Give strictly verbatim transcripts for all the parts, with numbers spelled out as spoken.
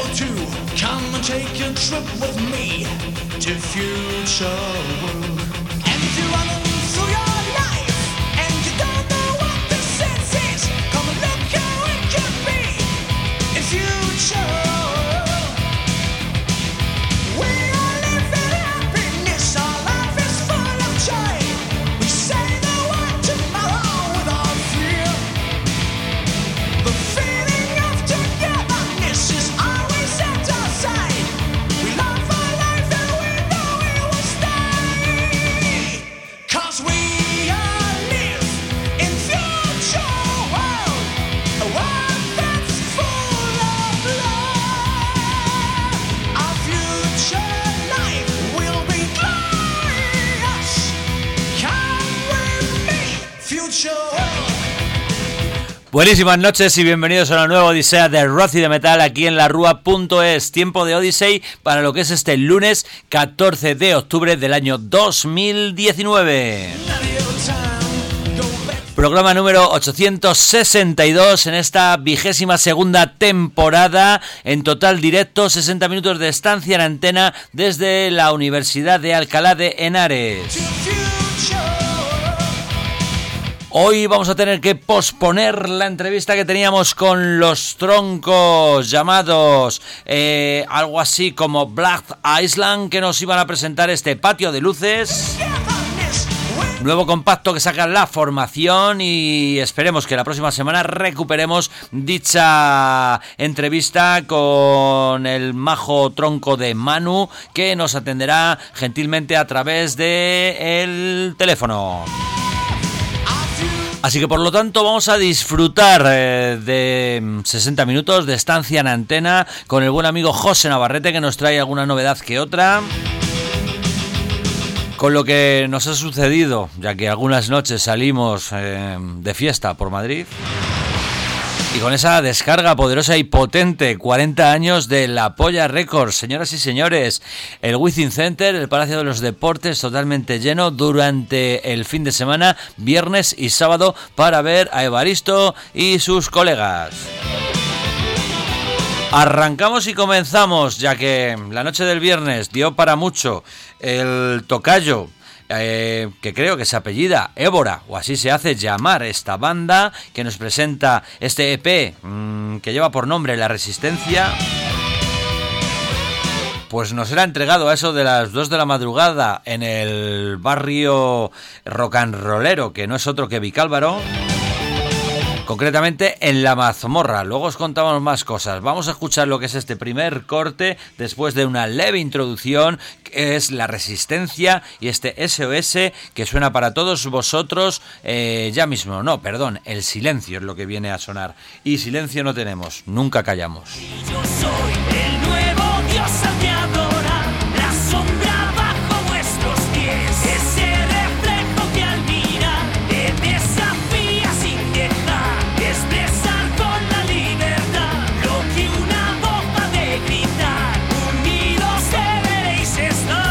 Come and take a trip with me to future world. And if you're running through your life and you don't know what the sense is, come and look how it could be in future. We all live in happiness, our life is full of joy. We say the word tomorrow without fear. The feeling of togetherness is always at our side. We love our life and we know we will stay. Cause we all live in future world, a world that's full of love. Our future life will be glorious. Come with me, future world. Buenísimas noches y bienvenidos a una nueva odisea de rock y de metal aquí en la rúa punto es. Tiempo de Odyssey para lo que es este lunes catorce de octubre del año dos mil diecinueve. Programa número ochocientos sesenta y dos en esta vigésima segunda temporada. En total directo, sesenta minutos de estancia en antena desde la Universidad de Alcalá de Henares. Hoy vamos a tener que posponer la entrevista que teníamos con los troncos llamados eh, algo así como Black Island, que nos iban a presentar este Patio de Luces, nuevo compacto que saca la formación, y esperemos que la próxima semana recuperemos dicha entrevista con el majo tronco de Manu, que nos atenderá gentilmente a través de el teléfono. Así que por lo tanto vamos a disfrutar eh, de sesenta minutos de estancia en antena con el buen amigo José Navarrete, que nos trae alguna novedad que otra, con lo que nos ha sucedido, ya que algunas noches salimos eh, de fiesta por Madrid, y con esa descarga poderosa y potente, cuarenta años de La Polla Records. Señoras y señores, el Within Center, el Palacio de los Deportes, totalmente lleno durante el fin de semana, viernes y sábado, para ver a Evaristo y sus colegas. Arrancamos y comenzamos, ya que la noche del viernes dio para mucho. El tocayo, Eh, que creo que se apellida Évora, o así se hace llamar esta banda, que nos presenta este E P mmm, que lleva por nombre La Resistencia, pues nos era entregado a eso de las dos de la madrugada en el barrio rock and rollero, que no es otro que Vicálvaro, concretamente en La Mazmorra. Luego os contamos más cosas. Vamos a escuchar lo que es este primer corte después de una leve introducción, que es La Resistencia, y este S O S que suena para todos vosotros eh, ya mismo. No, perdón, el silencio es lo que viene a sonar, y silencio no tenemos, nunca callamos. Yo soy el nuevo dios al que adora, la sombra bajo vuestros pies, ese reflejo que al mirar te desafía sin dejar expresar con la libertad lo que una voz ha de gritar. Unidos deberéis estar.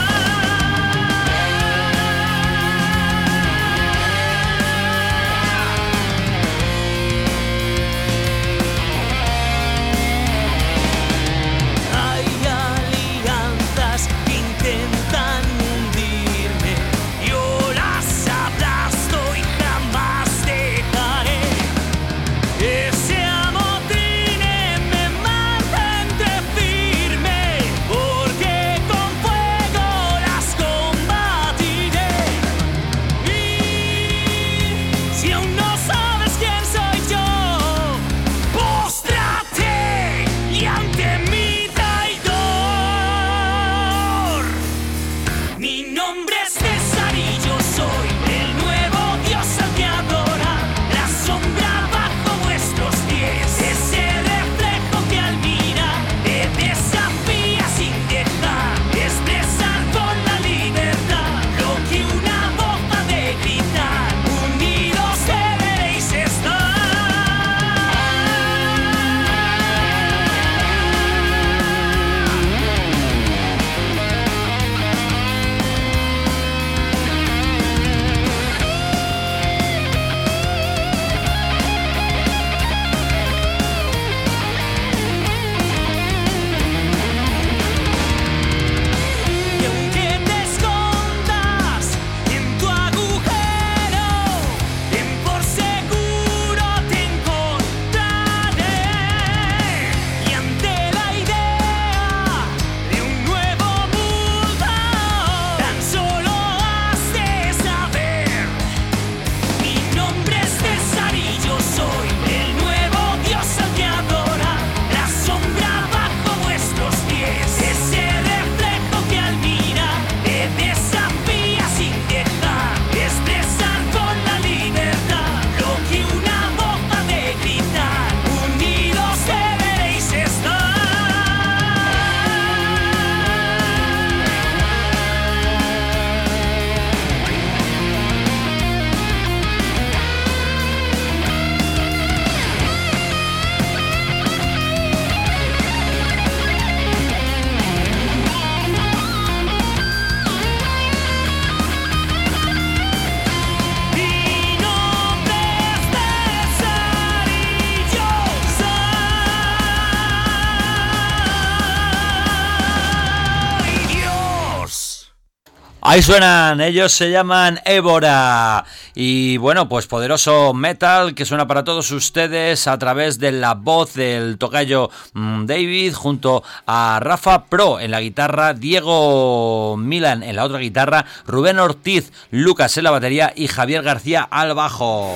Ahí suenan, ellos se llaman Évora. Y bueno, pues poderoso metal que suena para todos ustedes a través de la voz del tocayo mmm, David, junto a Rafa Pro en la guitarra, Diego Milan en la otra guitarra, Rubén Ortiz, Lucas en la batería y Javier García al bajo.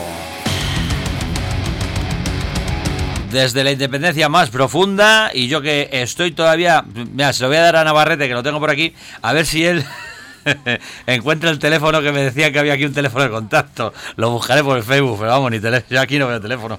Desde la independencia más profunda, y yo que estoy todavía... Mira, se lo voy a dar a Navarrete, que lo tengo por aquí, a ver si él encuentra el teléfono, que me decía que había aquí un teléfono de contacto. Lo buscaré por el Facebook, pero vamos, ni teléfono. Yo aquí no veo teléfono.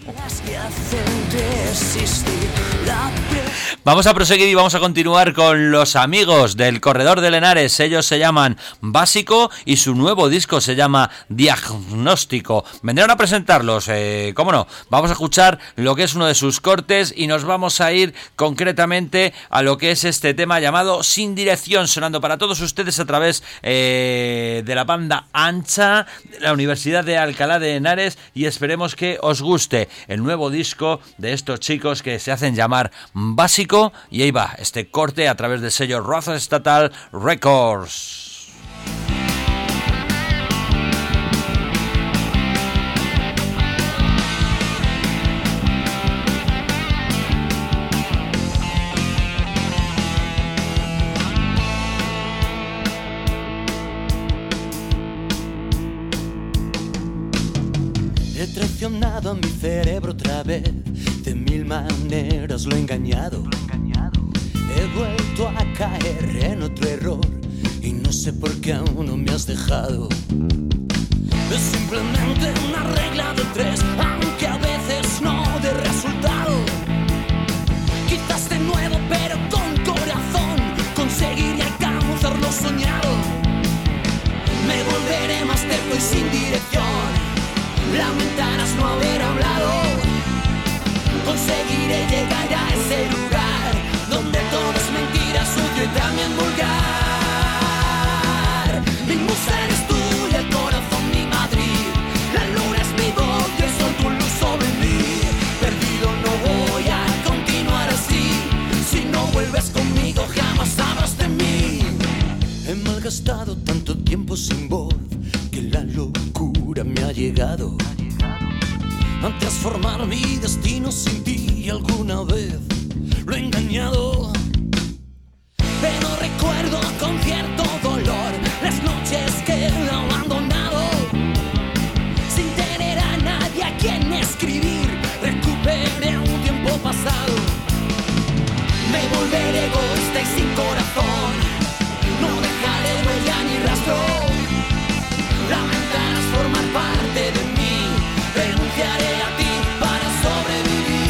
Vamos a proseguir y vamos a continuar con los amigos del Corredor de Henares. Ellos se llaman Básico y su nuevo disco se llama Diagnóstico. Vendrán a presentarlos, eh, cómo no. Vamos a escuchar lo que es uno de sus cortes y nos vamos a ir concretamente a lo que es este tema llamado Sin Dirección, sonando para todos ustedes a través eh, de la banda Ancha de la Universidad de Alcalá de Henares, y esperemos que os guste el nuevo disco de estos chicos que se hacen llamar Básico. Y ahí va, este corte a través del sello Raza Estatal Records. He traicionado a mi cerebro otra vez, de mil maneras lo he engañado. He vuelto a caer en otro error y no sé por qué aún no me has dejado. Es simplemente una regla de tres, aunque a veces no dé resultado. Quizás de nuevo, pero con corazón, conseguiré alcanzar lo soñado. Me volveré más terco y sin dirección, lamentarás no haber hablado. Conseguiré llegar a ese lugar donde todo es mentira, sucio y también vulgar. Mi musa eres tú y el corazón mi Madrid. La luna es mi voz y el sol tu luz sobre mí. Perdido no voy a continuar así. Si no vuelves conmigo jamás sabrás de mí. He malgastado tanto tiempo sin voz que la locura me ha llegado a transformar mi destino sin ti. Alguna vez lo he engañado, pero recuerdo con cierto dolor las noches que he abandonado, sin tener a nadie a quien escribir. Recuperé un tiempo pasado. Me volveré egoísta y sin corazón, no dejaré huella ni rastro. Lamentarás formar parte de mí, renunciaré a ti para sobrevivir.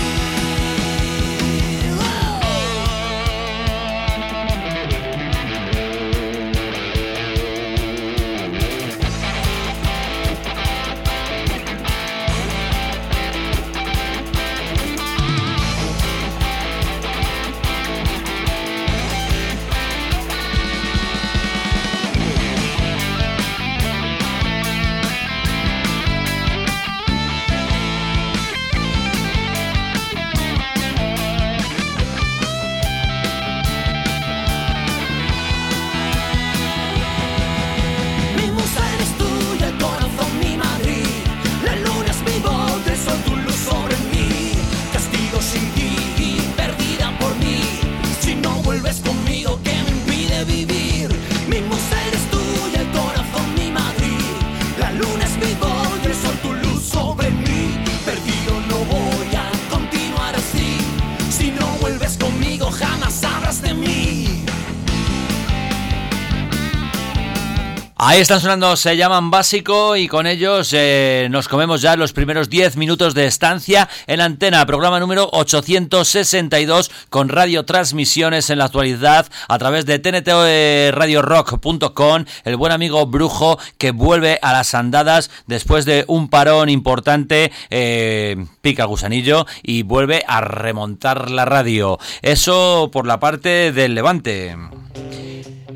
Ahí están sonando, se llaman Básico, y con ellos eh, nos comemos ya los primeros diez minutos de estancia en antena, programa número ochocientos sesenta y dos, con radiotransmisiones en la actualidad a través de T N T radio rock punto com, el buen amigo Brujo que vuelve a las andadas después de un parón importante, eh, pica gusanillo y vuelve a remontar la radio. Eso por la parte del Levante.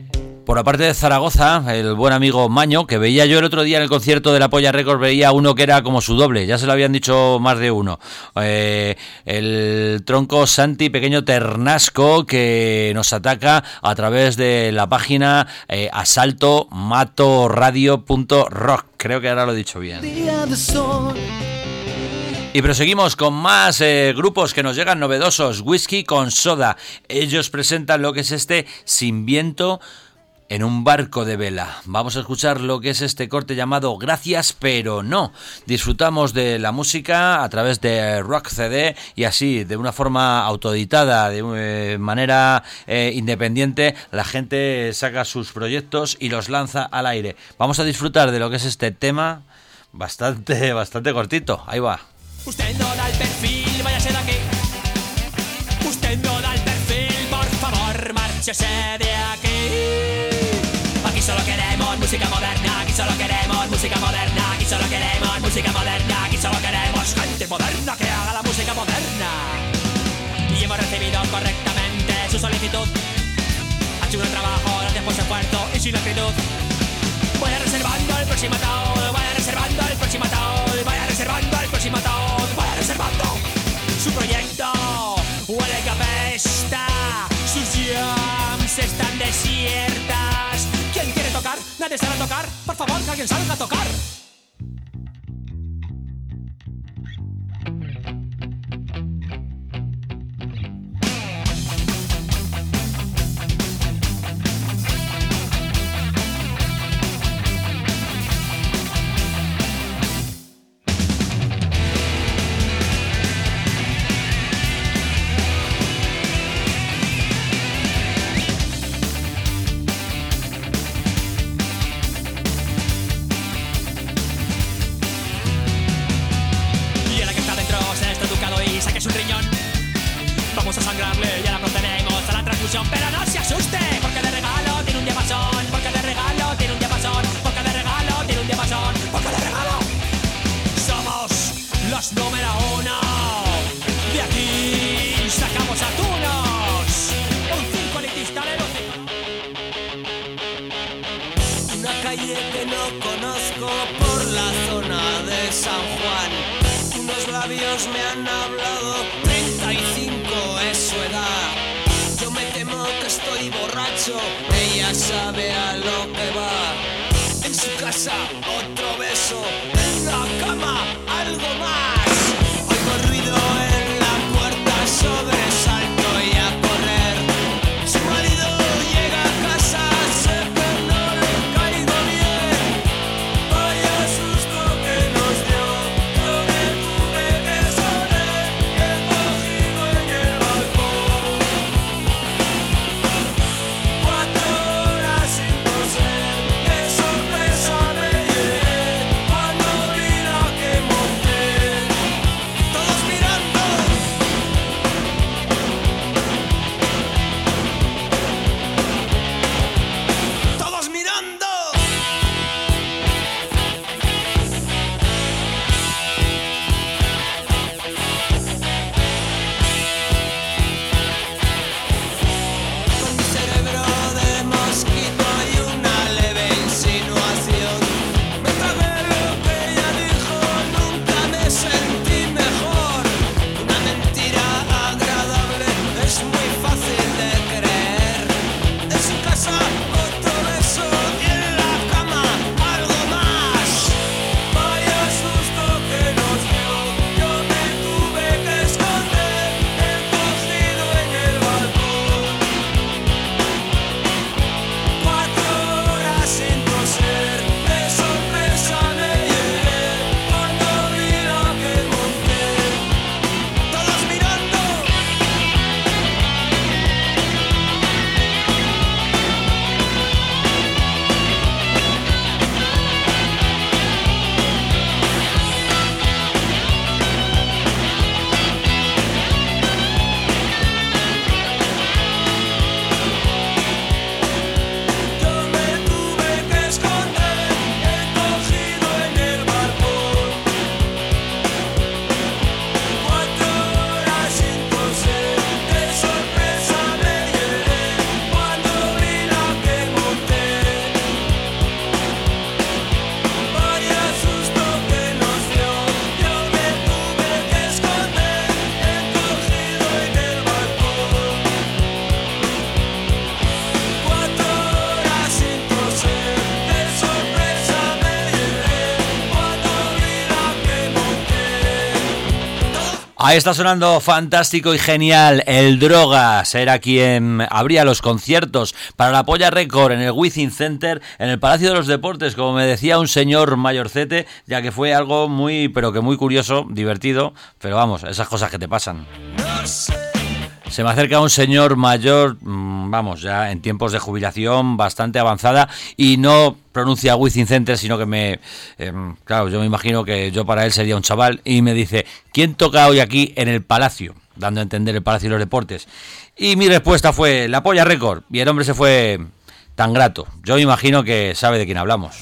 Por la parte de Zaragoza, el buen amigo Maño, que veía yo el otro día en el concierto de la Polla Records, veía uno que era como su doble, ya se lo habían dicho más de uno. Eh, el tronco Santi Pequeño Ternasco, que nos ataca a través de la página eh, asalto mato radio punto rock. Creo que ahora lo he dicho bien. Día de sol. Y proseguimos con más eh, grupos que nos llegan novedosos. Whisky con Soda. Ellos presentan lo que es este Sin Viento en un barco de vela. Vamos a escuchar lo que es este corte llamado Gracias pero no. Disfrutamos de la música a través de Rock C D y así, de una forma autoeditada, de eh, manera eh, independiente, la gente saca sus proyectos y los lanza al aire. Vamos a disfrutar de lo que es este tema bastante, bastante cortito. Ahí va. Usted no da el perfil, váyase de aquí. Usted no da el perfil, por favor, márchese de aquí. Aquí solo queremos música moderna, aquí solo queremos música moderna, aquí solo queremos música moderna, aquí solo queremos gente moderna que haga la música moderna. Y hemos recibido correctamente su solicitud. Ha hecho un trabajo, gracias por su esfuerzo y sin actitud. Vaya reservando el próximo ataúd, vaya reservando el próximo ataúd, vaya reservando el próximo ataúd, vaya reservando su proyecto. Huele que apesta, sus jams están desiertas. ¿Quién quiere tocar? ¿Nadie sabe tocar? Por favor, que alguien salga a tocar. Es un riñón. Vamos a sangrarle y ahora procedemos a la transfusión. Pero no se asuste, porque de regalo tiene un diapasón. Porque de regalo tiene un diapasón. Porque de regalo tiene un diapasón. Porque de regalo somos los número uno. De aquí sacamos atunos. Un circo elitista de luces. Una calle que no conozco por la zona de San Juan. Unos labios me han hablado, treinta y cinco es su edad. Yo me temo que estoy borracho, ella sabe a lo que va. En su casa otro beso, en la cama algo más. Oigo ruido en la puerta, sobresalto y a correr. Su marido llega a casa, sé que no le caigo bien. Vaya susto que nos dio. Cuatro horas sin coser, qué sorpresa me llevé cuando Ahí está sonando fantástico y genial. El Drogas era quien abría los conciertos para la Polla Record en el Within Center, en el Palacio de los Deportes, como me decía un señor mayorcete, ya que fue algo muy, pero que muy curioso, divertido, pero vamos, esas cosas que te pasan. Se me acerca un señor mayor, vamos, ya en tiempos de jubilación bastante avanzada, y no pronuncia Within Center, sino que me... Eh, claro, yo me imagino que yo para él sería un chaval, y me dice, ¿quién toca hoy aquí en el Palacio? Dando a entender el Palacio de los Deportes. Y mi respuesta fue, la Polla Record, y el hombre se fue tan grato. Yo me imagino que sabe de quién hablamos.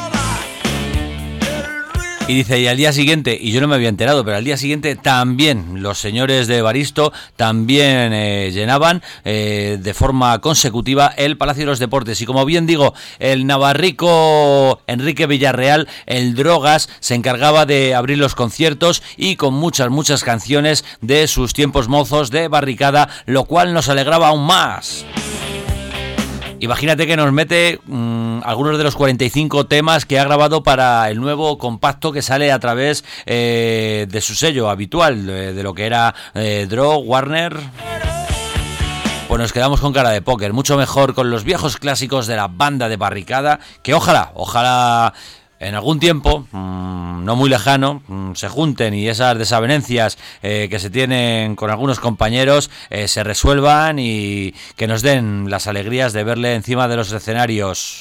Y dice, y al día siguiente, y yo no me había enterado, pero al día siguiente también los señores de Baristo también eh, llenaban eh, de forma consecutiva el Palacio de los Deportes. Y como bien digo, el navarrico Enrique Villarreal, el Drogas, se encargaba de abrir los conciertos y con muchas, muchas canciones de sus tiempos mozos de barricada, lo cual nos alegraba aún más. Imagínate que nos mete mmm, algunos de los cuarenta y cinco temas que ha grabado para el nuevo compacto que sale a través eh, de su sello habitual, de, de lo que era eh, Draw, Warner. Pues nos quedamos con cara de póker, mucho mejor con los viejos clásicos de la banda de barricada, que ojalá, ojalá en algún tiempo, mmm, no muy lejano, mmm, se junten y esas desavenencias eh, que se tienen con algunos compañeros eh, se resuelvan y que nos den las alegrías de verle encima de los escenarios.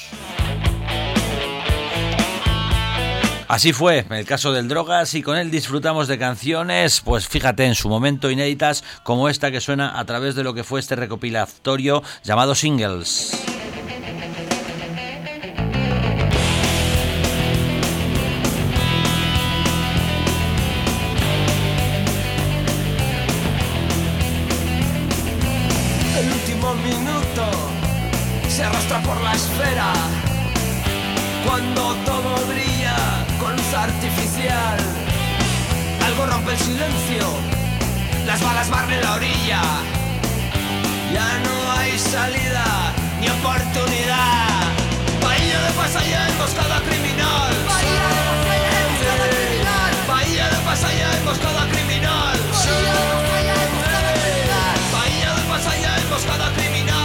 Así fue el caso del Drogas, y con él disfrutamos de canciones, pues fíjate, en su momento inéditas, como esta que suena a través de lo que fue este recopilatorio llamado Singles. Se arrastra por la esfera cuando todo brilla con luz artificial. Algo rompe el silencio, las balas barren la orilla. Ya no hay salida ni oportunidad. Bahía de Pasaia, emboscada criminal. Bahía de Pasaia, emboscada criminal. Bahía de Pasaia, emboscada criminal. Bahía de Pasaia, emboscada criminal.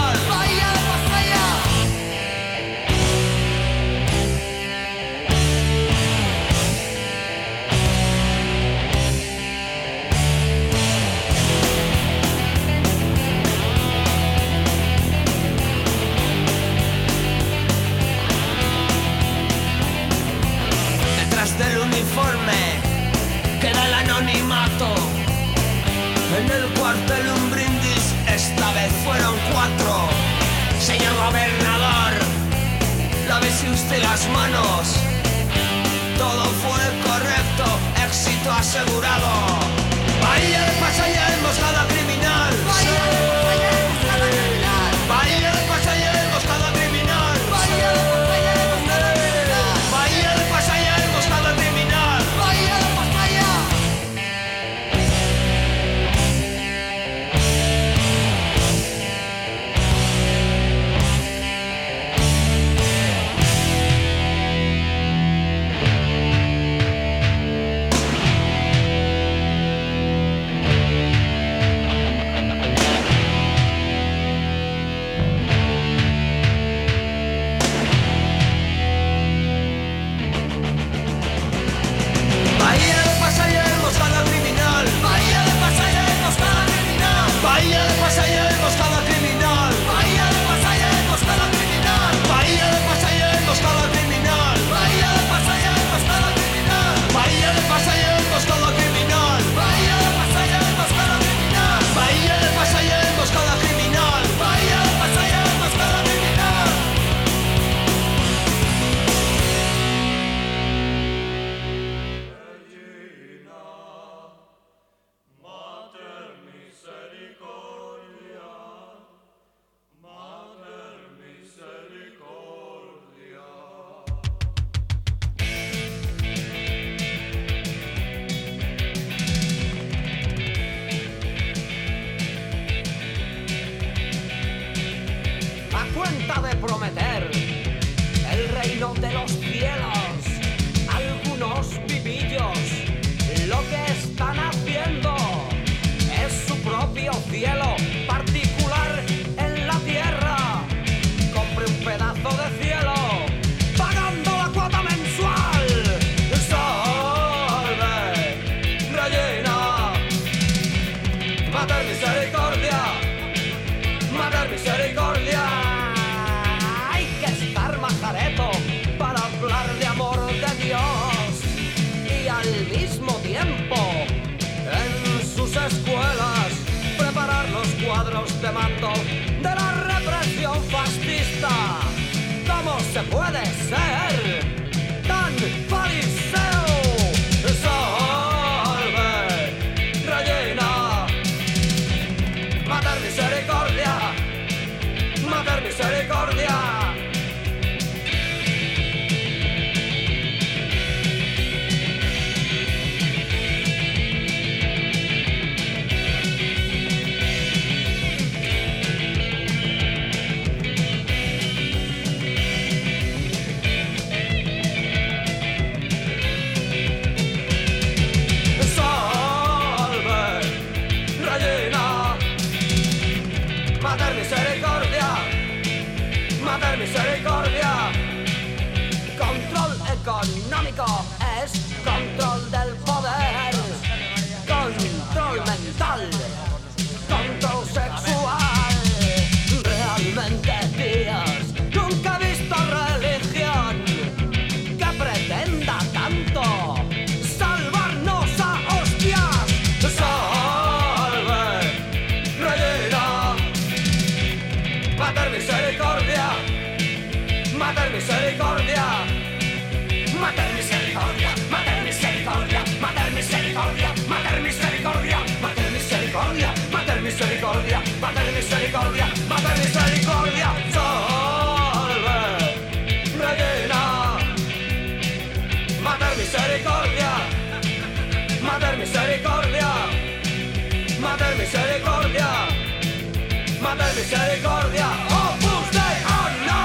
Del uniforme queda el anonimato. En el cuartel un brindis, esta vez fueron cuatro. Señor gobernador, lávese usted las manos. Todo fue correcto, éxito asegurado. Bahía de Pasaia, emboscada criminal. Bahía de Pasaia, emboscada criminal. Bahía de Pasaia, emboscada criminal. Bahía de Pasaia, emboscada criminal. Bahía de Pasaia, emboscada criminal. Bahía de Pasaia. manto de la represión fascista. ¿Cómo se puede ser tan fariseo? Salve, Regina, Mater misericordia, Mater misericordia. Mater misericordia. Control económico es control del poder. Control mental, control sexual. Realmente, Dios, nunca he visto religión que pretenda tanto salvarnos a hostias. Salve, Regina, Mater misericordia. Mater misericordia, Mater misericordia, Mater misericordia, Mater misericordia, Mater misericordia, Mater misericordia, Mater misericordia, Mater misericordia, Mater misericordia. Salve, Regina, Mater misericordia, Mater misericordia, Mater misericordia, Mater misericordia. Opus Dei, oh no.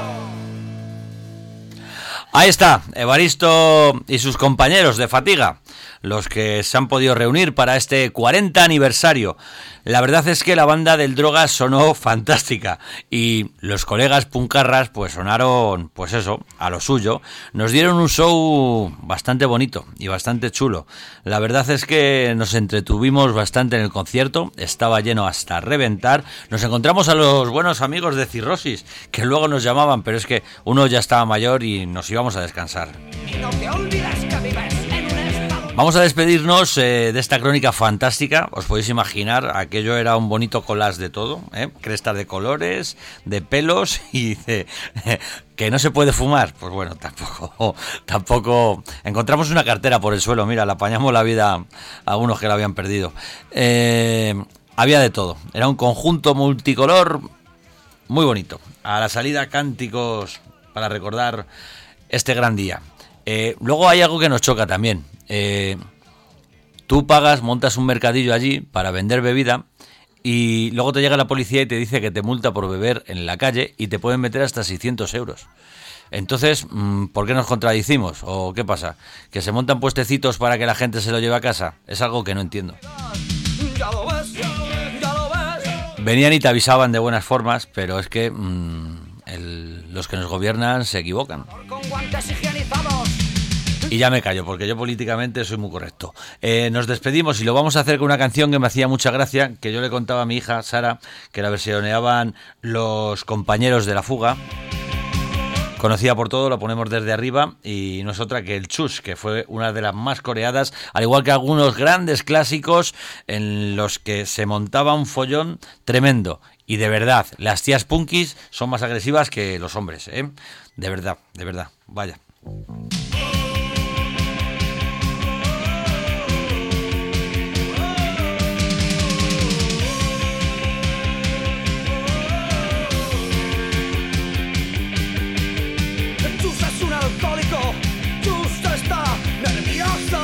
Ahí está, Evaristo y sus compañeros de Fatiga, los que se han podido reunir para este cuarenta aniversario. La verdad es que la banda del Drogas sonó fantástica y los colegas puncarras pues sonaron, pues eso, a lo suyo. Nos dieron un show bastante bonito y bastante chulo. La verdad es que nos entretuvimos bastante en el concierto, estaba lleno hasta reventar. Nos encontramos a los buenos amigos de Cirrosis, que luego nos llamaban, pero es que uno ya estaba mayor y nos íbamos a descansar. Y no te olvides que vives en un estado. Vamos a despedirnos eh, de esta crónica fantástica. Os podéis imaginar, aquello era un bonito collage de todo, ¿eh? Crestas de colores, de pelos y de... Eh, ¿que no se puede fumar? Pues bueno, tampoco... tampoco encontramos una cartera por el suelo, mira, le apañamos la vida a unos que la habían perdido. Eh, había de todo, era un conjunto multicolor muy bonito. A la salida, cánticos para recordar este gran día. Eh, luego hay algo que nos choca también. Eh, tú pagas, montas un mercadillo allí para vender bebida y luego te llega la policía y te dice que te multa por beber en la calle y te pueden meter hasta seiscientos euros. Entonces, ¿por qué nos contradicimos? ¿O qué pasa? ¿Que se montan puestecitos para que la gente se lo lleve a casa? Es algo que no entiendo. Ya lo ves, ya lo ves. Venían y te avisaban de buenas formas, pero es que mmm, el, los que nos gobiernan se equivocan. Con guantes higienizados. Y ya me callo, porque yo políticamente soy muy correcto. Eh, nos despedimos y lo vamos a hacer con una canción que me hacía mucha gracia, que yo le contaba a mi hija, Sara, que la versioneaban los Compañeros de la Fuga. Conocida por todo, la ponemos desde arriba y no es otra que el Chus, que fue una de las más coreadas, al igual que algunos grandes clásicos en los que se montaba un follón tremendo. Y de verdad, las tías punkis son más agresivas que los hombres, ¿eh? De verdad, de verdad, vaya. Chus es un alcohólico, Chus está nervioso.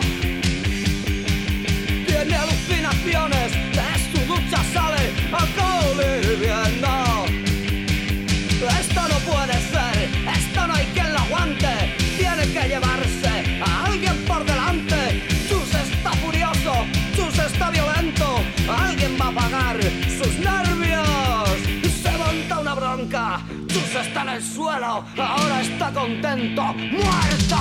Tiene alucinaciones, de su ducha sale alcohol hirviendo. Esto no puede ser, esto no hay quien lo aguante. Tiene que llevarse a alguien por delante. Chus está furioso, Chus está violento. Alguien va a pagar sus nervios. Se monta una bronca, Chus está en el suelo, ahora está contento, muerto.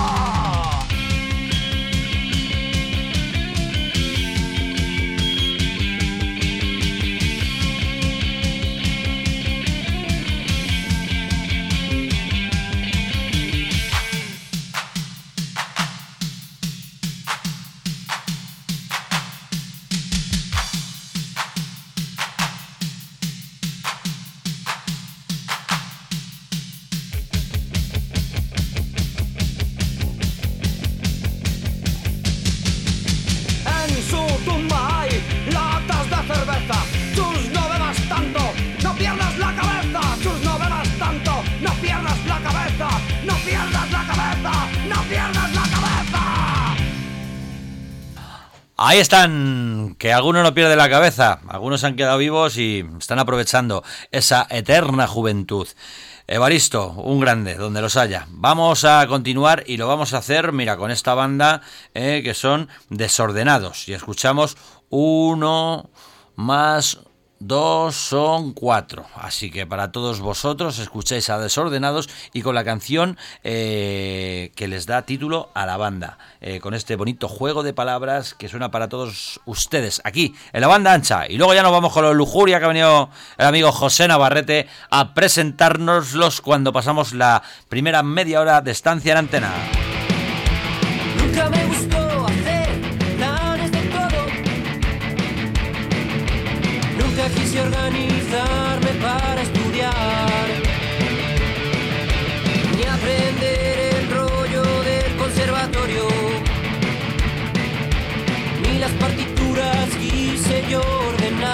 pierdas la cabeza, no pierdas la cabeza, no pierdas la cabeza. Ahí están, que alguno no pierde la cabeza, algunos han quedado vivos y están aprovechando esa eterna juventud. Evaristo, un grande, donde los haya. Vamos a continuar y lo vamos a hacer, mira, con esta banda eh, que son Desordenados. Y escuchamos uno más dos son cuatro. Así que para todos vosotros escucháis a Desordenados y con la canción eh, que les da título a la banda. Eh, con este bonito juego de palabras que suena para todos ustedes aquí en la banda ancha. Y luego ya nos vamos con los Lujuria, que ha venido el amigo José Navarrete a presentárnoslos cuando pasamos la primera media hora de estancia en antena. Nunca me gustó hacer planes de todo. Nunca quise organizarme para estudiar, ni aprender el rollo del conservatorio, ni las partituras quise yo ordenar.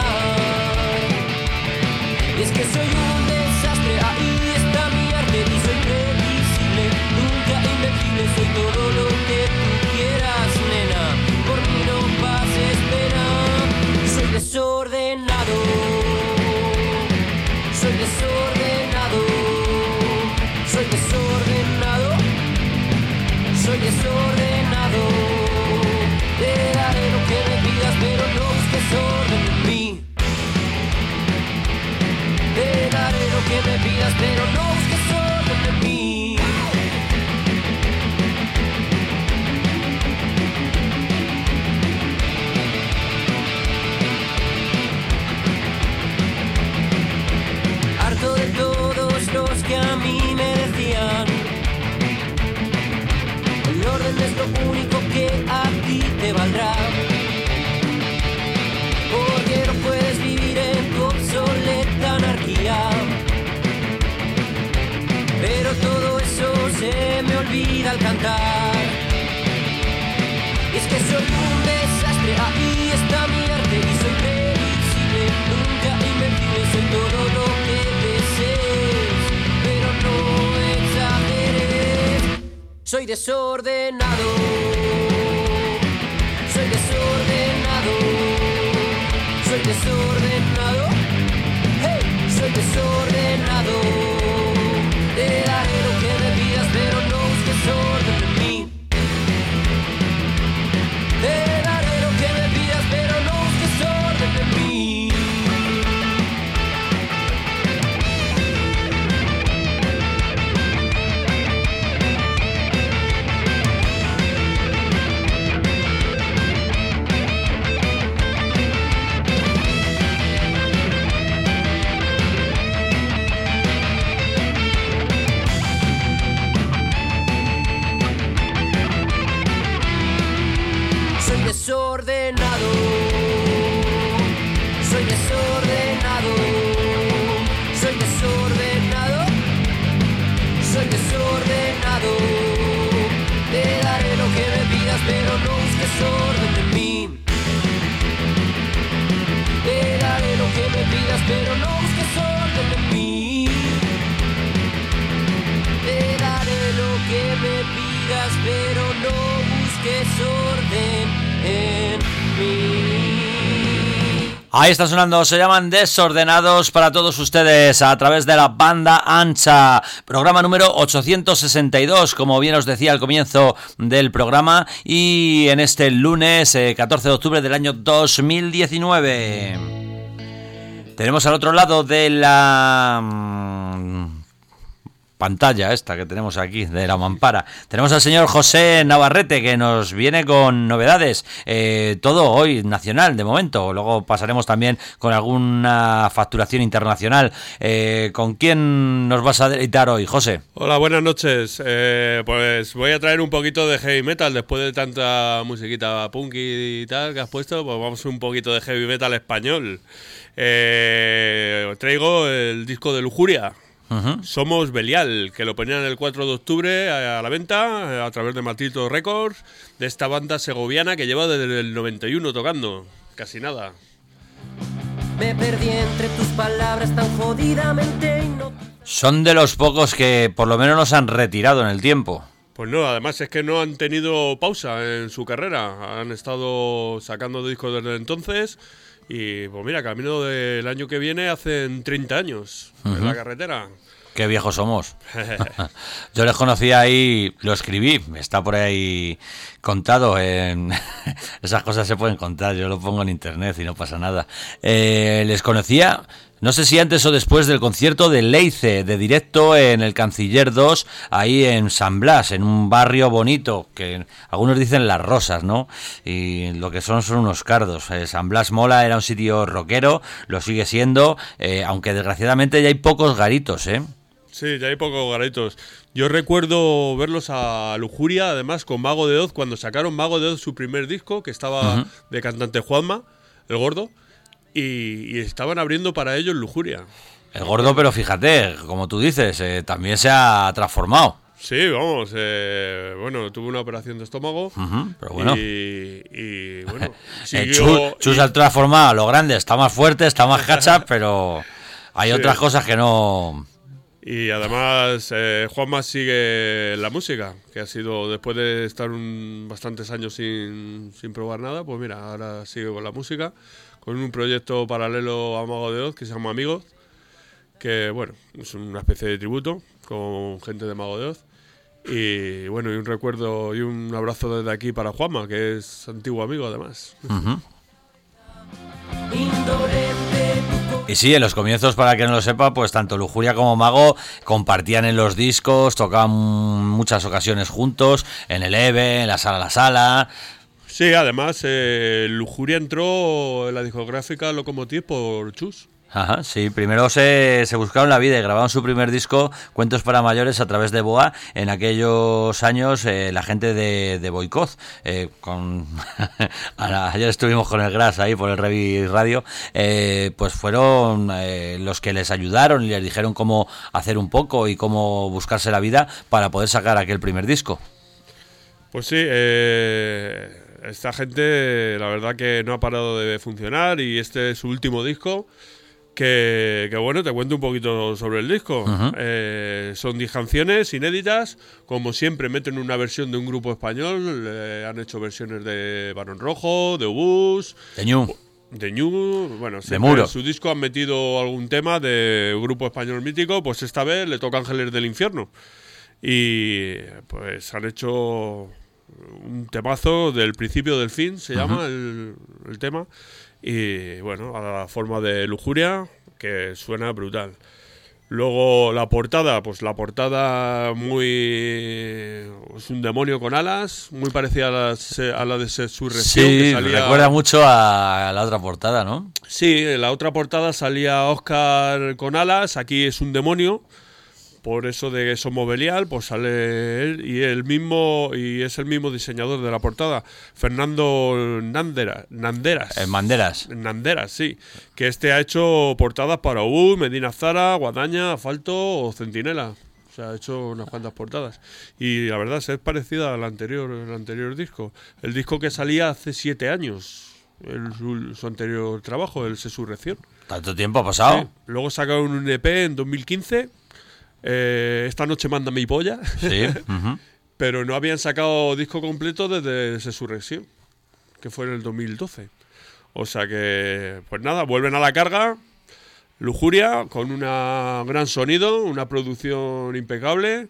Y es que soy un desastre, ahí está mi arte, y soy previsible, nunca invencible, soy todo lo que tú quieras, nena, por mí no pases pena. Soy desordenado, soy desordenado, soy desordenado, soy desordenado. Te daré lo que me pidas, pero no busques orden en mí. Te daré lo que me pidas, pero no busques orden en mí. Harto de todos los que a mí me decían, el orden es lo único que a ti te valdrá, porque no puedes vivir en tu obsoleta anarquía. Pero todo eso se me olvida al cantar. Y es que soy un desastre, ahí está mi arte, y soy previsible, nunca invencible, soy todo lo que desees, pero no exageres. Soy desordenado, soy desordenado, soy desordenado, hey, soy desordenado. Te daré lo que me pidas, pero no busques orden en mí. Te daré lo que me pidas, pero no busques orden en mí. Soy desordenado, soy desordenado, soy desordenado, soy desordenado. Te daré lo que me pidas, pero no busques orden en mí. Te daré lo que me pidas, pero no busques orden en mí. Te daré lo que me pidas, pero no busques orden en mí. Ahí está sonando, se llaman Desordenados para todos ustedes a través de la banda ancha. Programa número ochocientos sesenta y dos, como bien os decía al comienzo del programa, y en este lunes eh, catorce de octubre del año dos mil diecinueve. Tenemos al otro lado de la mmm, pantalla esta que tenemos aquí, de la mampara, tenemos al señor José Navarrete, que nos viene con novedades, eh, todo hoy nacional de momento, luego pasaremos también con alguna facturación internacional. Eh, ¿con quién nos vas a deleitar hoy, José? Hola, buenas noches. Eh, pues voy a traer un poquito de heavy metal después de tanta musiquita punky y tal que has puesto, pues vamos un poquito de heavy metal español. Eh, traigo el disco de Lujuria. Uh-huh. Somos Belial, que lo ponían el cuatro de octubre a la venta a través de Matito Records, de esta banda segoviana que lleva desde el noventa y uno tocando, casi nada. Me perdí entre tus palabras tan jodidamente y no... Son de los pocos que por lo menos nos han retirado en el tiempo. Pues no, además es que no han tenido pausa en su carrera. Han estado sacando discos desde entonces. Y pues mira, camino del año que viene hacen treinta años uh-huh. en la carretera. Qué viejos somos. Yo les conocí ahí, lo escribí, está por ahí contado. En esas cosas se pueden contar, yo lo pongo en internet y no pasa nada. Eh, les conocía, no sé si antes o después del concierto de Leice, de directo en el Canciller dos, ahí en San Blas, en un barrio bonito, que algunos dicen Las Rosas, ¿no? Y lo que son son unos cardos. Eh, San Blas mola, era un sitio rockero, lo sigue siendo, eh, aunque desgraciadamente ya hay pocos garitos, ¿eh? Sí, ya hay pocos garitos. Yo recuerdo verlos a Lujuria, además, con Mago de Oz, cuando sacaron Mago de Oz su primer disco, que estaba uh-huh. de cantante Juanma, el gordo, y, y estaban abriendo para ellos Lujuria. El gordo, pero fíjate, como tú dices, eh, también se ha transformado. Sí, vamos, eh, bueno, tuvo una operación de estómago uh-huh, pero bueno. y, y bueno, siguió... Chus se ha transformado a lo grande, está más fuerte, está más cacha, pero hay sí. otras cosas que no... Y además eh, Juanma sigue en la música, que ha sido, después de estar un, bastantes años sin, sin probar nada, pues mira, ahora sigue con la música, con un proyecto paralelo a Mago de Oz que se llama Amigos, que bueno, es una especie de tributo con gente de Mago de Oz. Y bueno, y un recuerdo y un abrazo desde aquí para Juanma, que es antiguo amigo además. Uh-huh. Y sí, en los comienzos, para que no lo sepa, pues tanto Lujuria como Mago compartían en los discos, tocaban muchas ocasiones juntos, en el EVE, en la Sala La Sala. Sí, además, eh, Lujuria entró en la discográfica Locomotive por Chus. Ajá, sí, primero se, se buscaron la vida y grabaron su primer disco, Cuentos para Mayores, a través de Boa. En aquellos años, eh, la gente de, de Boicoz, eh, con ayer estuvimos con el Gras ahí por el Revi Radio, eh, pues fueron eh, los que les ayudaron y les dijeron cómo hacer un poco y cómo buscarse la vida para poder sacar aquel primer disco. Pues sí, eh, esta gente la verdad que no ha parado de funcionar y este es su último disco. Que, que bueno, te cuento un poquito sobre el disco. Uh-huh. Eh, son diez canciones inéditas. Como siempre, meten una versión de un grupo español. Eh, han hecho versiones de Barón Rojo, de Obús, de Ñu. De Ñu. Bueno, de Muro. En su disco han metido algún tema de un grupo español mítico. Pues esta vez le toca Ángeles del Infierno. Y pues han hecho un temazo del principio del fin, se uh-huh. llama el, el tema. Y bueno, a la forma de Lujuria, que suena brutal. Luego la portada, pues la portada muy... es un demonio con alas, muy parecida a la, a la de Sesurrección. Sí, que salía... recuerda mucho a la otra portada, ¿no? Sí, en la otra portada salía Oscar con alas, aquí es un demonio. Por eso de Somos Belial, pues sale él y el mismo y es el mismo diseñador de la portada, Fernando Nandera, Nanderas. En Manderas. Nanderas, sí. Que este ha hecho portadas para U, Medina Zara, Guadaña, Asfalto o Centinela. O sea, ha hecho unas cuantas portadas. Y la verdad es parecida al anterior, el anterior disco. El disco que salía hace siete años, el, su, su anterior trabajo, el Sesurrección. ¿Tanto tiempo ha pasado? Sí. Luego sacaron un E P en dos mil quince. Eh, esta noche manda mi polla. Sí. Uh-huh. Pero no habían sacado disco completo desde Sesurrección, que fue en el dos mil doce. O sea que, pues nada, vuelven a la carga. Lujuria, con un gran sonido, una producción impecable.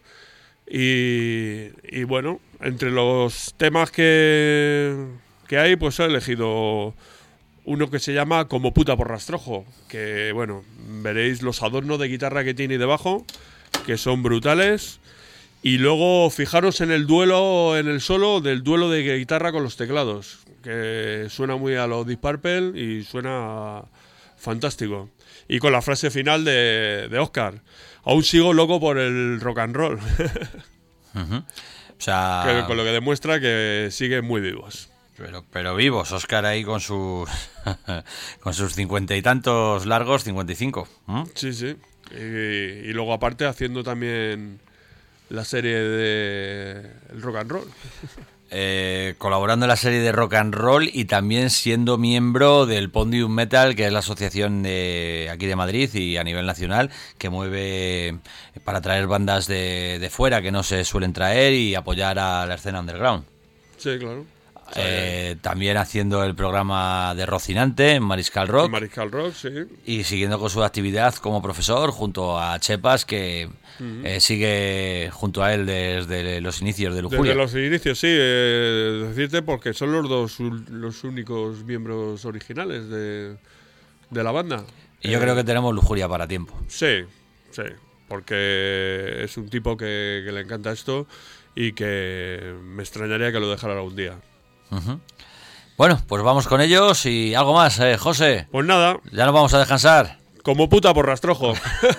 Y, y bueno, entre los temas que, que hay, pues he elegido uno que se llama Como puta por rastrojo. Que bueno, veréis los adornos de guitarra que tiene y de bajo, que son brutales. Y luego fijaros en el duelo, en el solo del duelo de guitarra con los teclados, que suena muy a los Deep Purple y suena fantástico. Y con la frase final de, de Oscar: aún sigo loco por el rock and roll. Uh-huh. O sea, que, con lo que demuestra que siguen muy vivos. Pero, pero vivos, Oscar ahí con sus con sus cincuenta y tantos largos, cincuenta y cinco. ¿Mm? Sí, sí. Y, y luego aparte haciendo también la serie de el rock and roll. eh, colaborando en la serie de Rock and Roll y también siendo miembro del Pondium Metal, que es la asociación de aquí de Madrid y a nivel nacional que mueve para traer bandas de, de fuera que no se suelen traer y apoyar a la escena underground. Sí, claro. Eh, también haciendo el programa de Rocinante en Mariscal Rock. Mariscal Rock, sí. Y siguiendo con su actividad como profesor junto a Chepas, que uh-huh. eh, sigue junto a él desde los inicios de Lujuria. Desde los inicios, sí. Eh, decirte porque son los dos los únicos miembros originales de, de la banda. Y yo eh, creo que tenemos Lujuria para tiempo. Sí, sí. Porque es un tipo que, que le encanta esto y que me extrañaría que lo dejara algún día. Uh-huh. Bueno, pues vamos con ellos y algo más, eh, José. Pues nada. Ya nos vamos a descansar. Como puta por rastrojo.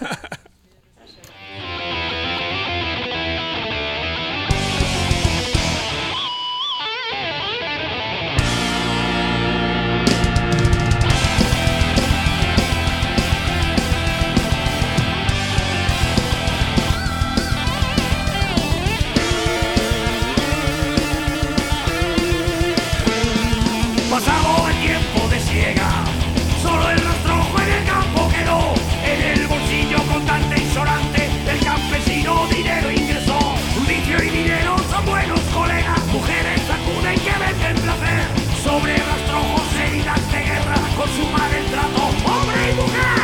Pasado el tiempo de ciega, solo el rastrojo en el campo quedó. En el bolsillo contante insolente, el campesino dinero ingresó. Vicio y dinero son buenos colegas, mujeres acuden que venden placer. Sobre rastrojos heridas de guerra, consuman el trato hombre y mujer.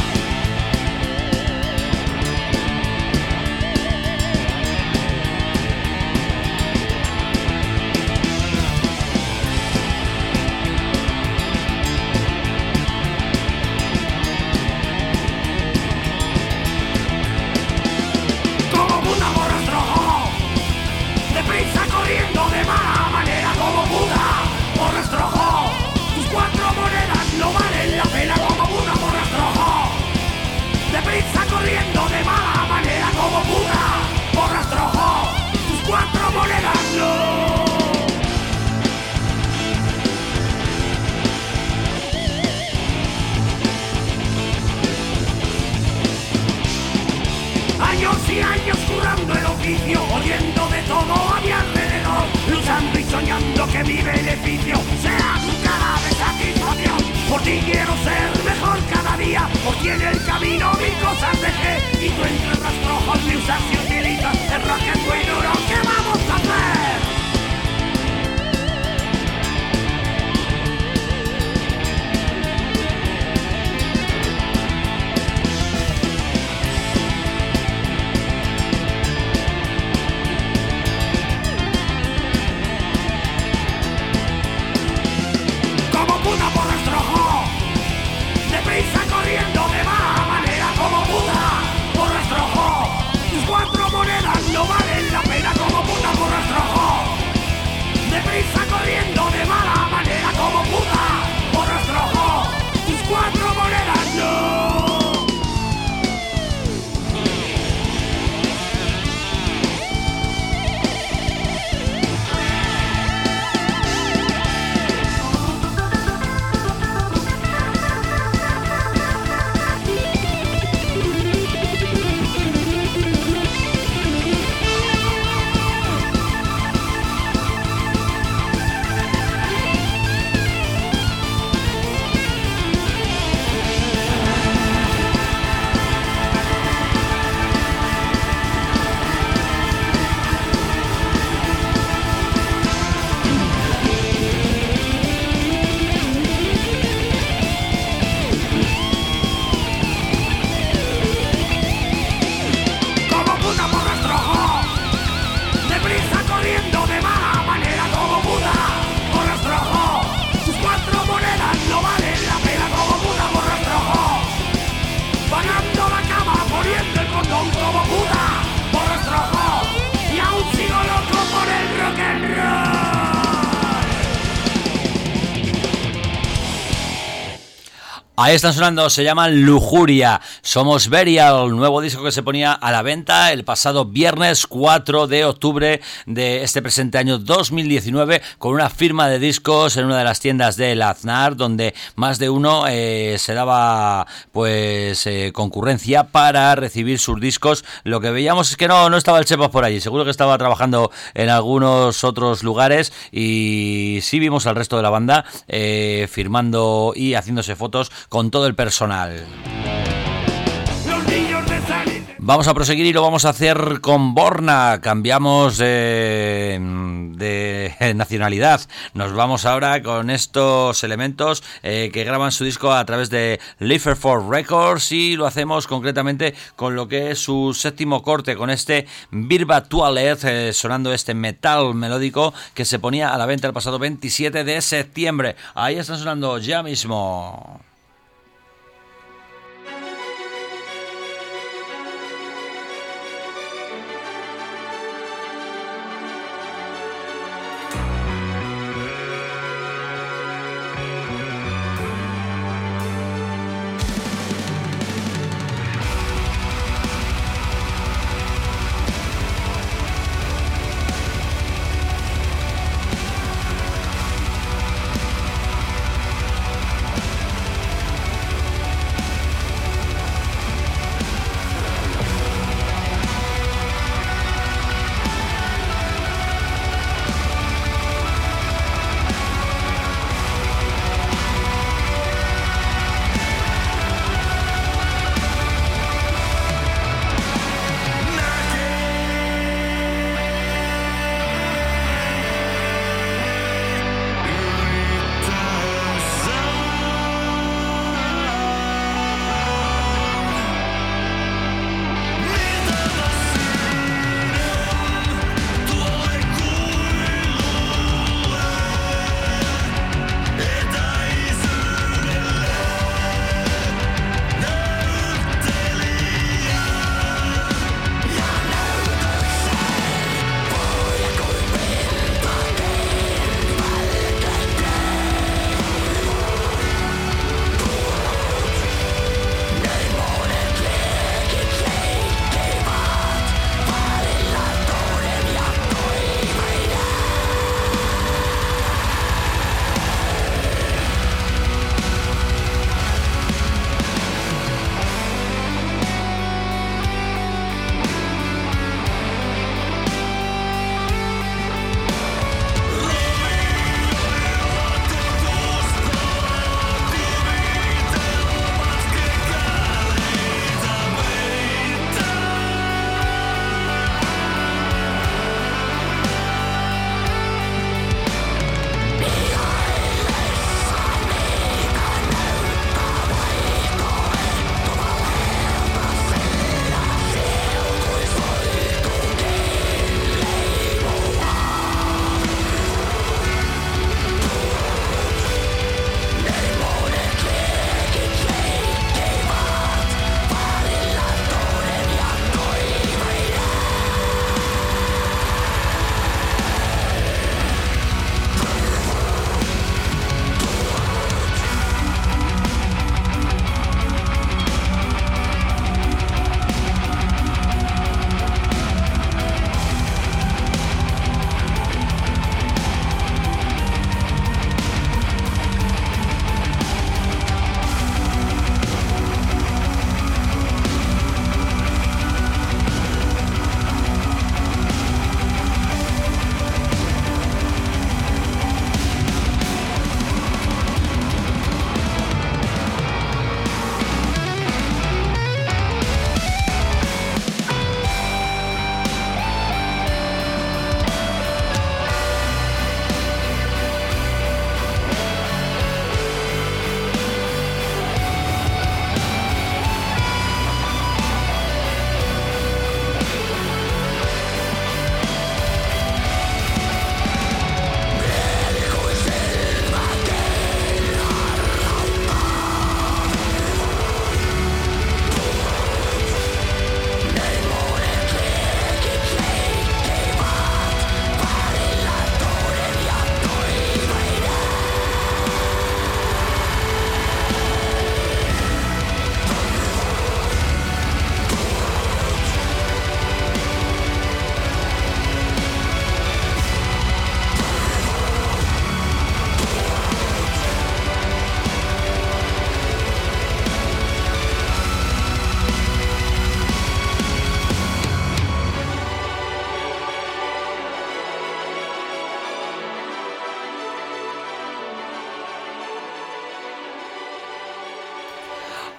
Como puta por rastrojo, deprisa corriendo de mala manera. Como puta por rastrojo, tus cuatro monedas no valen la pena. Como puta por rastrojo, deprisa corriendo de mala manera. Como puta por rastrojo, tus cuatro monedas no. Años y años currando el oficio, oyendo de todo a mi alrededor, luchando y soñando que mi beneficio sea cada vez satisfacción. Por ti quiero ser mejor cada día, porque en el camino mil cosas dejé, y tú entre rastrojos me usas y utilizas el rock es muy duro. ¿Qué vamos a hacer? Como puta por rastrojo, deprisa corriendo de mala manera. Como puta por rastrojo, tus cuatro Ahí están sonando, se llaman Lujuria, Somos Burial, nuevo disco que se ponía a la venta el pasado viernes cuatro de octubre de este presente año dos mil diecinueve, con una firma de discos en una de las tiendas del Aznar, donde más de uno eh, se daba pues eh, concurrencia para recibir sus discos. Lo que veíamos es que no, no estaba el Chepas por allí, seguro que estaba trabajando en algunos otros lugares, y sí vimos al resto de la banda eh, firmando y haciéndose fotos con todo el personal. Vamos a proseguir y lo vamos a hacer con Borna. Cambiamos de, de nacionalidad. Nos vamos ahora con estos elementos eh, que graban su disco a través de Liverford Records, y lo hacemos concretamente con lo que es su séptimo corte, con este Birba Toilet, eh, sonando este metal melódico que se ponía a la venta el pasado veintisiete de septiembre. Ahí están sonando ya mismo.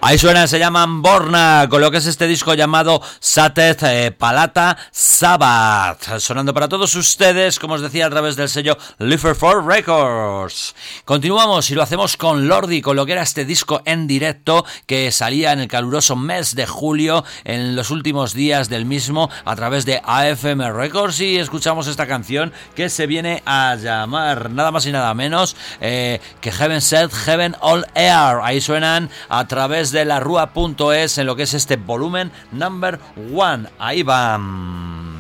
Ahí suenan, se llaman Borna, con lo que es este disco llamado Satet eh, Palata Sabbath, sonando para todos ustedes, como os decía, a través del sello Liverpool Records. Continuamos y lo hacemos con Lordi, con lo que era este disco en directo que salía en el caluroso mes de julio, en los últimos días del mismo, a través de A F M Records, y escuchamos esta canción que se viene a llamar nada más y nada menos eh, que Heaven Set, Heaven All Air. Ahí suenan a través de la rúa punto es en lo que es este volumen number one. Ahí van.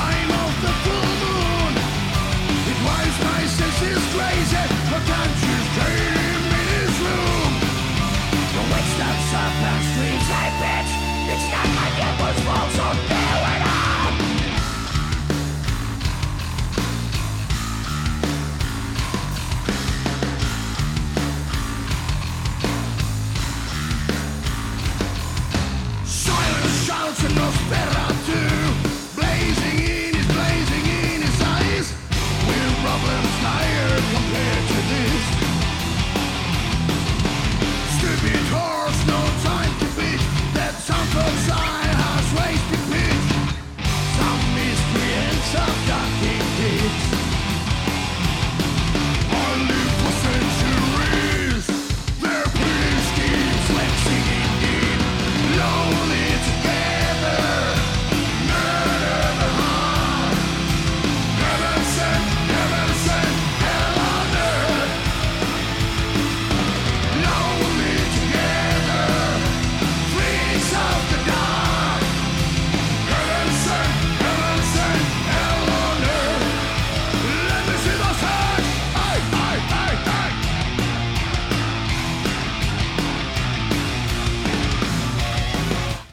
Crazy, I can't choose.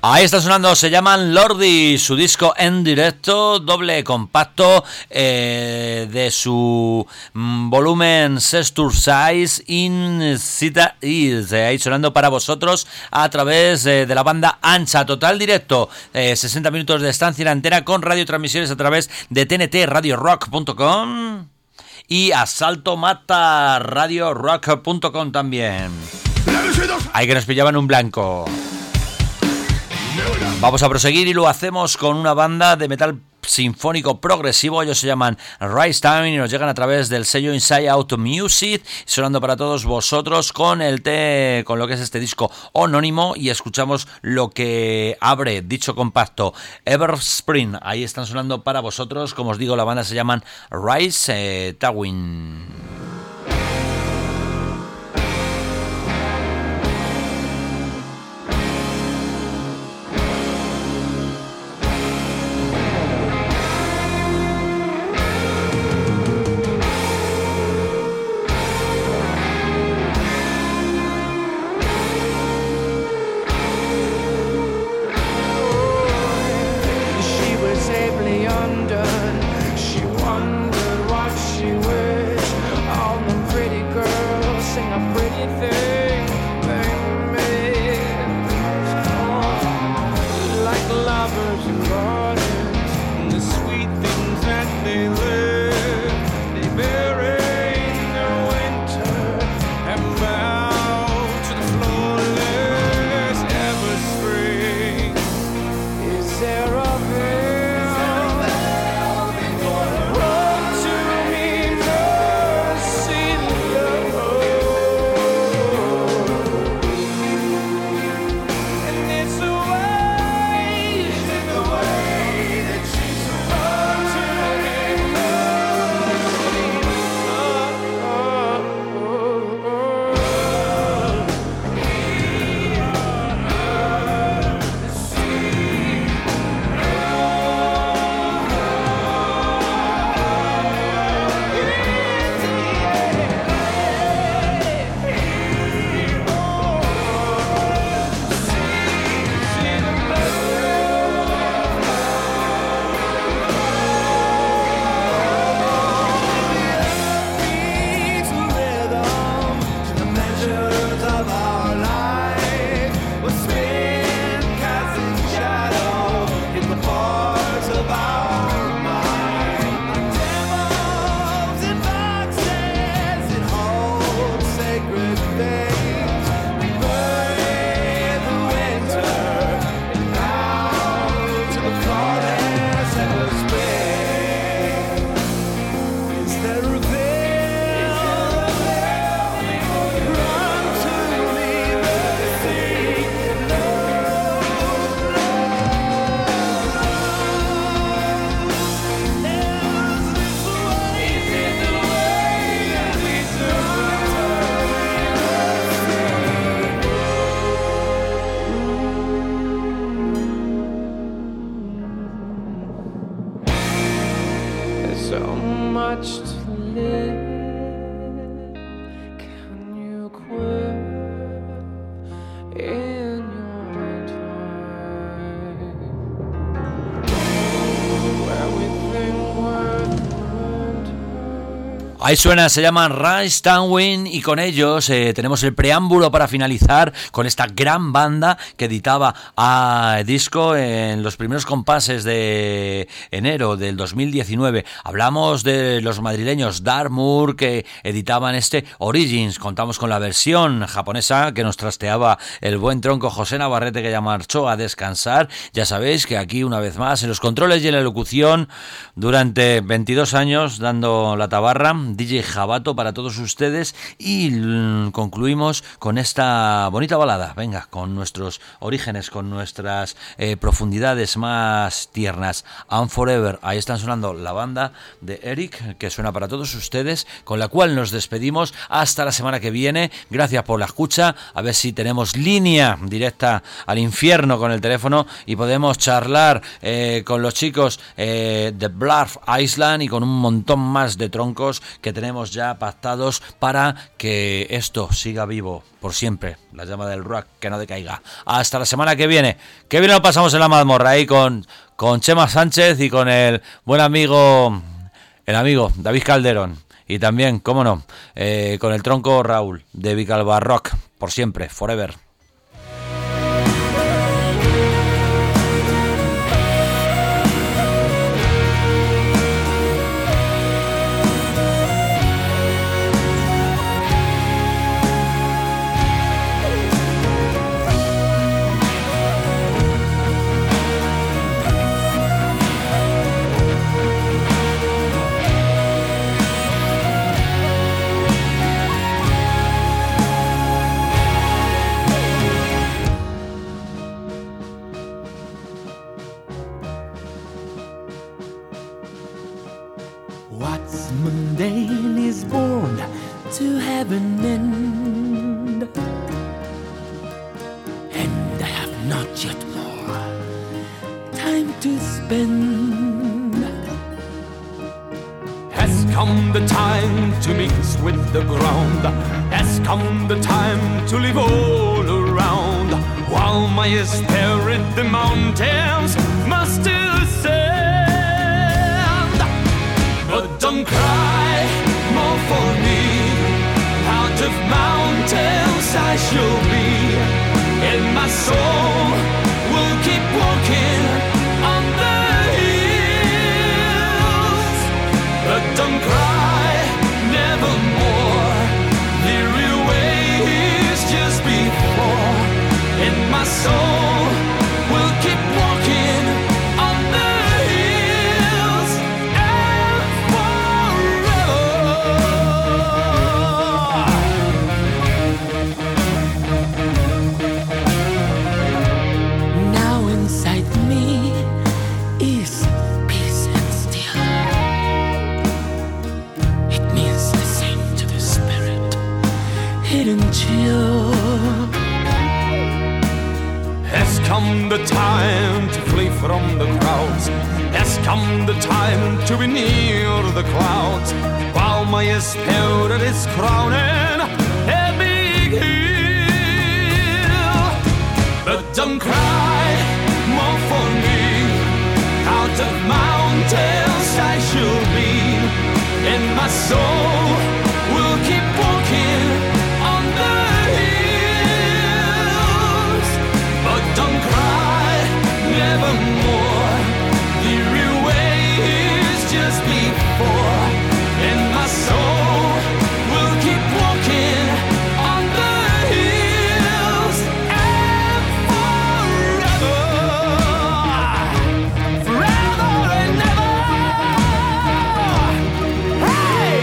Ahí está sonando, se llaman Lordi, su disco en directo, doble compacto eh, de su mm, volumen Sexture Size in Cita Is, eh, ahí sonando para vosotros a través eh, de la banda Ancha, total directo, eh, sesenta minutos de estancia entera con radiotransmisiones a través de T N T radio rock punto com y Asalto Mata radio rock punto com también. Ahí que nos pillaban un blanco. Vamos a proseguir y lo hacemos con una banda de metal sinfónico progresivo. Ellos se llaman Rise Time y nos llegan a través del sello Inside Out Music, sonando para todos vosotros con el té, con lo que es este disco anónimo, y escuchamos lo que abre dicho compacto, Everspring. Ahí están sonando para vosotros, como os digo, la banda se llaman Rise eh, Tawin. Ahí suena, se llaman Rise Tawin y con ellos eh, tenemos el preámbulo para finalizar con esta gran banda que editaba a disco en los primeros compases de enero del dos mil diecinueve. Hablamos de los madrileños Darmour que editaban este Origins. Contamos con la versión japonesa que nos trasteaba el buen tronco José Navarrete, que ya marchó a descansar. Ya sabéis que aquí una vez más en los controles y en la locución durante veintidós años dando la tabarra, D J Jabato para todos ustedes, y l- concluimos con esta bonita balada, venga, con nuestros orígenes, con nuestras eh, profundidades más tiernas. And Forever, ahí están sonando la banda de Eric, que suena para todos ustedes, con la cual nos despedimos hasta la semana que viene. Gracias por la escucha, a ver si tenemos línea directa al infierno con el teléfono y podemos charlar eh, con los chicos eh, de Bluff Island y con un montón más de troncos que tenemos ya pactados para que esto siga vivo por siempre, la llama del rock, que no decaiga. Hasta la semana que viene, que bien lo pasamos en la mazmorra ahí con, con Chema Sánchez y con el buen amigo, el amigo David Calderón, y también, cómo no, eh, con el tronco Raúl de Vicalba Rock, por siempre, forever. What's mundane is born to have an end, and I have not yet more time to spend. Has come the time to mix with the ground, has come the time to live all around, while my spirit the mountains must still stand. But don't cry more for me, out of mountains I shall be, and my soul will keep walking on the hills. But don't cry, nevermore, the real way is just before, and my soul will keep walking on the hills and forever. Now inside me is peace and still. It means the same to the spirit, hidden chill. Has come the time to flee from the crowds, has come the time to be near the clouds, while my spirit is crowning a big hill. But don't cry more for me, out of mountains I shall be, and my soul will keep walking on the hills. But don't cry, nevermore, the real way is just before, and my soul will keep walking on the hills and forever, forever and ever. Hey!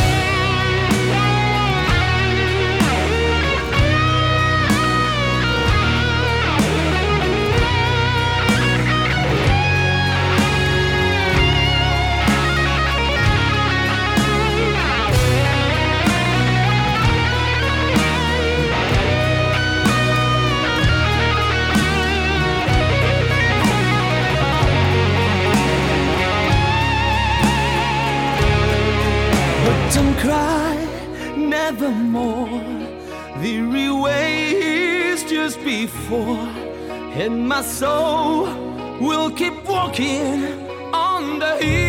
But don't cry, nevermore, the real way is just before, and my soul will keep walking on the hill.